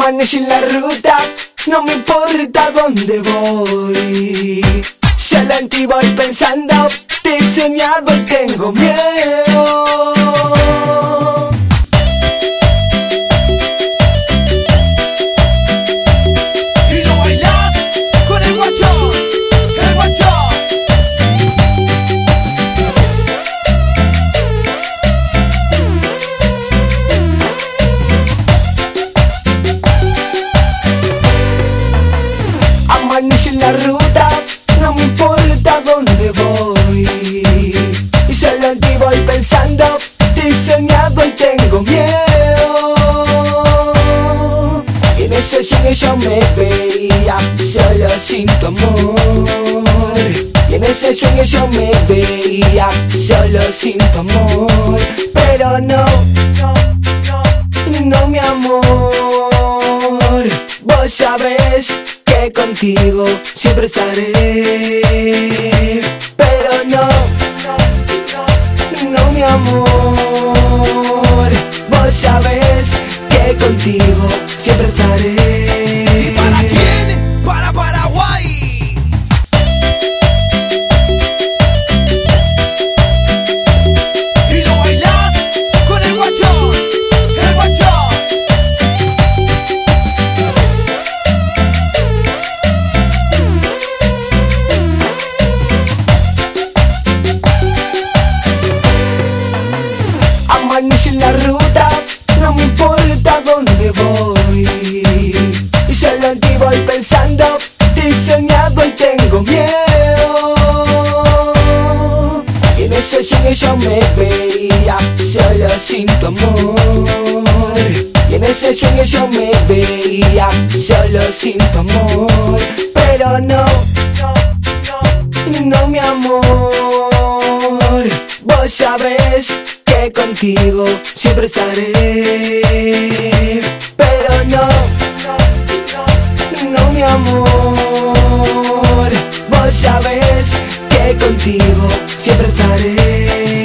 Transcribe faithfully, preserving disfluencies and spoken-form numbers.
Amanecí en la ruta, no me importa dónde voy. Solo en ti voy pensando, te he soñado y tengo miedo. Y lo bailas con el guachón, el guachón. Amanecí en la ruta, no me importa dónde voy. Y solo en ti voy pensando, te he soñado y tengo miedo. Y en ese sueño yo me veía solo sin tu amor. Y en ese sueño yo me veía solo sin tu amor. Pero no, no mi amor. Vos sabés que contigo siempre estaré. Pero no, no mi amor. Vos sabés que contigo siempre estaré. ¿Y para quién? Para Paraguay. Y lo bailas con el guachón, el guachón. Amanecí en la ruta, no me importa dónde voy. Y solo en ti voy pensando, te he soñado y tengo miedo. Y en ese sueño yo me veía solo sin tu amor. Y en ese sueño yo me veía solo sin tu amor. Pero no, no mi amor. Vos sabés que contigo siempre estaré. Pero no, no mi amor. Vos sabés que contigo siempre estaré.